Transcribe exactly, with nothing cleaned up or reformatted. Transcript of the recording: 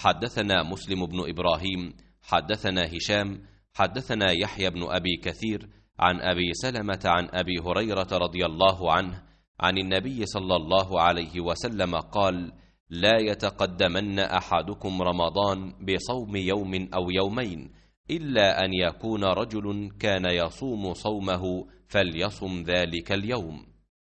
حدثنا مسلم بن إبراهيم حدثنا هشام حدثنا يحيى بن أبي كثير عن أبي سلمة عن أبي هريرة رضي الله عنه عن النبي صلى الله عليه وسلم قال: لا يتقدمن أحدكم رمضان بصوم يوم أو يومين إلا أن يكون رجل كان يصوم صومه فليصم ذلك اليوم.